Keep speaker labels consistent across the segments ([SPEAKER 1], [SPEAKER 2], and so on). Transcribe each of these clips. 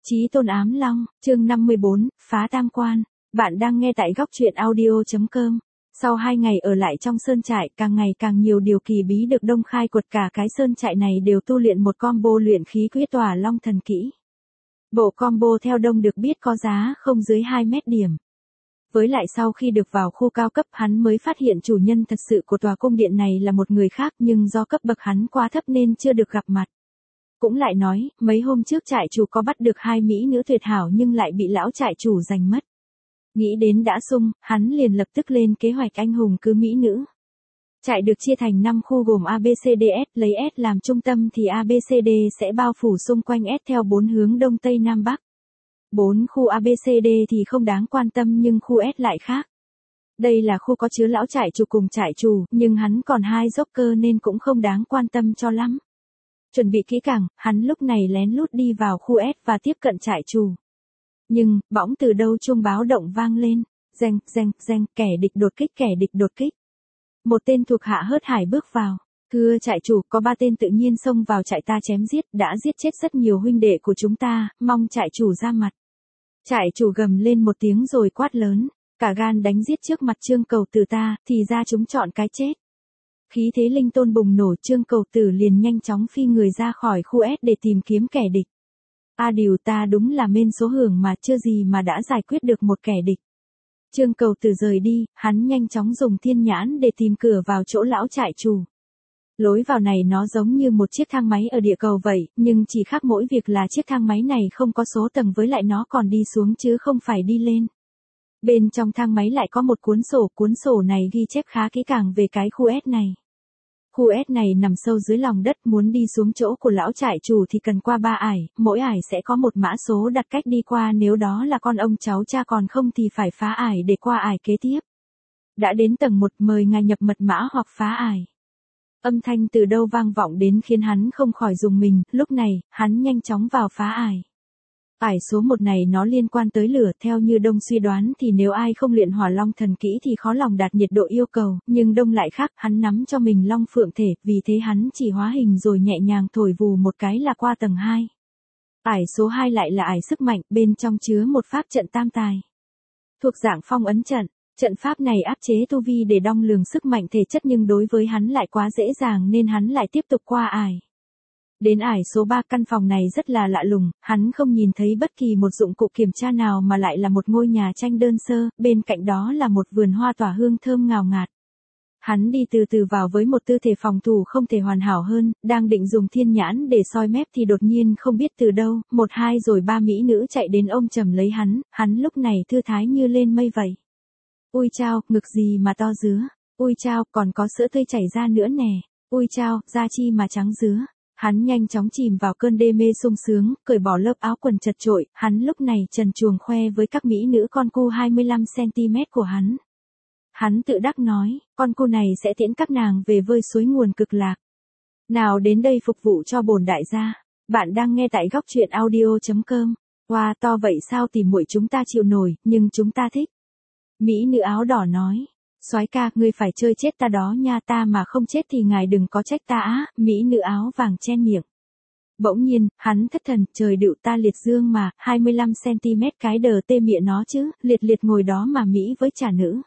[SPEAKER 1] Chí tôn ám long, chương 54, phá tam quan. Bạn đang nghe tại góc truyện audio.com. Sau 2 ngày ở lại trong sơn trại, càng ngày càng nhiều điều kỳ bí được Đông khai quật, cả cái sơn trại này đều tu luyện một combo luyện khí quyết tỏa long thần kỹ. Bộ combo theo Đông được biết có giá không dưới 2 mét điểm. Với lại sau khi được vào khu cao cấp, hắn mới phát hiện chủ nhân thật sự của tòa cung điện này là một người khác, nhưng do cấp bậc hắn quá thấp nên chưa được gặp mặt. Cũng lại nói, mấy hôm trước trại chủ có bắt được 2 mỹ nữ tuyệt hảo nhưng lại bị lão trại chủ giành mất. Nghĩ đến đã sung, hắn liền lập tức lên kế hoạch anh hùng cứ mỹ nữ. Trại được chia thành 5 khu gồm ABCDS, lấy S làm trung tâm thì ABCD sẽ bao phủ xung quanh S theo 4 hướng Đông Tây Nam Bắc. 4 khu ABCD thì không đáng quan tâm nhưng khu S lại khác. Đây là khu có chứa lão trại chủ cùng trại chủ, nhưng hắn còn 2 joker nên cũng không đáng quan tâm cho lắm. Chuẩn bị kỹ càng, hắn lúc này lén lút đi vào khu S và tiếp cận trại chủ. Nhưng, bỗng từ đâu chuông báo động vang lên, reng, reng, reng, kẻ địch đột kích, kẻ địch đột kích. Một tên thuộc hạ hớt hải bước vào. Thưa trại chủ, có 3 tên tự nhiên xông vào trại ta chém giết, đã giết chết rất nhiều huynh đệ của chúng ta, mong trại chủ ra mặt. Trại chủ gầm lên một tiếng rồi quát lớn, cả gan đánh giết trước mặt Trương Cầu Tử ta, thì ra chúng chọn cái chết. Khí thế linh tôn bùng nổ, Trương Cầu Tử liền nhanh chóng phi người ra khỏi khu S để tìm kiếm kẻ địch. Điều ta đúng là mên số hưởng mà, chưa gì mà đã giải quyết được một kẻ địch. Trương Cầu Tử rời đi, hắn nhanh chóng dùng thiên nhãn để tìm cửa vào chỗ lão trại chủ. Lối vào này nó giống như một chiếc thang máy ở địa cầu vậy, nhưng chỉ khác mỗi việc là chiếc thang máy này không có số tầng, với lại nó còn đi xuống chứ không phải đi lên. Bên trong thang máy lại có một cuốn sổ này ghi chép khá kỹ càng về cái khu S này. Khu S này nằm sâu dưới lòng đất, muốn đi xuống chỗ của lão trại chủ thì cần qua 3 ải, mỗi ải sẽ có một mã số đặt cách đi qua, nếu đó là con ông cháu cha, còn không thì phải phá ải để qua ải kế tiếp. Đã đến tầng 1, mời ngài nhập mật mã hoặc phá ải. Âm thanh từ đâu vang vọng đến khiến hắn không khỏi rùng mình, lúc này, hắn nhanh chóng vào phá ải. Ải số 1 này nó liên quan tới lửa, theo như Đông suy đoán thì nếu ai không luyện hỏa long thần kỹ thì khó lòng đạt nhiệt độ yêu cầu, nhưng Đông lại khác, hắn nắm cho mình long phượng thể, vì thế hắn chỉ hóa hình rồi nhẹ nhàng thổi vù một cái là qua tầng 2. Ải số 2 lại là ải sức mạnh, bên trong chứa một pháp trận tam tài. Thuộc dạng phong ấn trận, trận pháp này áp chế tu vi để đong lường sức mạnh thể chất, nhưng đối với hắn lại quá dễ dàng nên hắn lại tiếp tục qua ải. Đến ải số 3, căn phòng này rất là lạ lùng, hắn không nhìn thấy bất kỳ một dụng cụ kiểm tra nào mà lại là một ngôi nhà tranh đơn sơ, bên cạnh đó là một vườn hoa tỏa hương thơm ngào ngạt. Hắn đi từ từ vào với một tư thế phòng thủ không thể hoàn hảo hơn, đang định dùng thiên nhãn để soi mép thì đột nhiên không biết từ đâu, 1 2 rồi 3 mỹ nữ chạy đến ôm chầm lấy hắn lúc này thư thái như lên mây vậy. Ui chao, ngực gì mà to dứa, ui chao, còn có sữa tươi chảy ra nữa nè, ui chao, da chi mà trắng dứa. Hắn nhanh chóng chìm vào cơn đê mê sung sướng, cởi bỏ lớp áo quần chật chội, hắn lúc này trần truồng khoe với các mỹ nữ con cu 25cm của hắn. Hắn tự đắc nói, con cu này sẽ tiễn các nàng về với suối nguồn cực lạc. Nào đến đây phục vụ cho bổn đại gia. Bạn đang nghe tại góc truyện audio.com. Wow, to vậy sao, tìm muội chúng ta chịu nổi, nhưng chúng ta thích. Mỹ nữ áo đỏ nói. Soái ca, ngươi phải chơi chết ta đó nha, ta mà không chết thì ngài đừng có trách ta á, mỹ nữ áo vàng chen miệng. Bỗng nhiên, hắn thất thần, trời đựu ta liệt dương mà, 25cm cái đờ tê mịa nó chứ, liệt liệt ngồi đó mà Mỹ với trà nữ.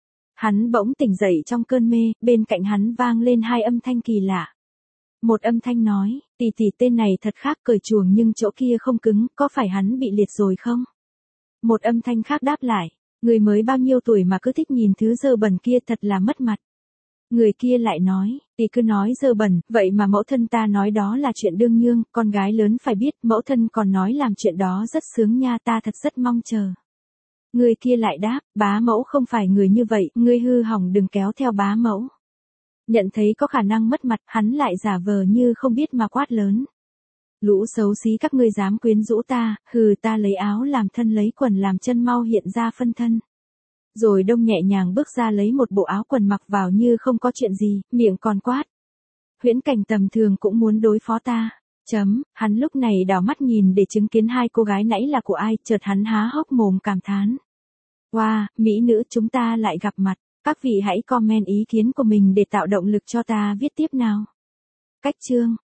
[SPEAKER 1] Hắn bỗng tỉnh dậy trong cơn mê, bên cạnh hắn vang lên 2 âm thanh kỳ lạ. Một âm thanh nói, tỷ tỷ tên này thật khác, cởi chuồng nhưng chỗ kia không cứng, có phải hắn bị liệt rồi không? Một âm thanh khác đáp lại. Người mới bao nhiêu tuổi mà cứ thích nhìn thứ dơ bẩn kia, thật là mất mặt. Người kia lại nói, tỷ cứ nói dơ bẩn, vậy mà mẫu thân ta nói đó là chuyện đương nhiên, con gái lớn phải biết, mẫu thân còn nói làm chuyện đó rất sướng nha, ta thật rất mong chờ. Người kia lại đáp, bá mẫu không phải người như vậy, ngươi hư hỏng đừng kéo theo bá mẫu. Nhận thấy có khả năng mất mặt, hắn lại giả vờ như không biết mà quát lớn. Lũ xấu xí, các ngươi dám quyến rũ ta, hừ, ta lấy áo làm thân lấy quần làm chân, mau hiện ra phân thân. Rồi Đông nhẹ nhàng bước ra lấy một bộ áo quần mặc vào như không có chuyện gì, miệng còn quát. Huyễn cảnh tầm thường cũng muốn đối phó ta. Hắn lúc này đảo mắt nhìn để chứng kiến 2 cô gái nãy là của ai, chợt hắn há hốc mồm cảm thán. Wow, mỹ nữ, chúng ta lại gặp mặt. Các vị hãy comment ý kiến của mình để tạo động lực cho ta viết tiếp nào. Cách chương.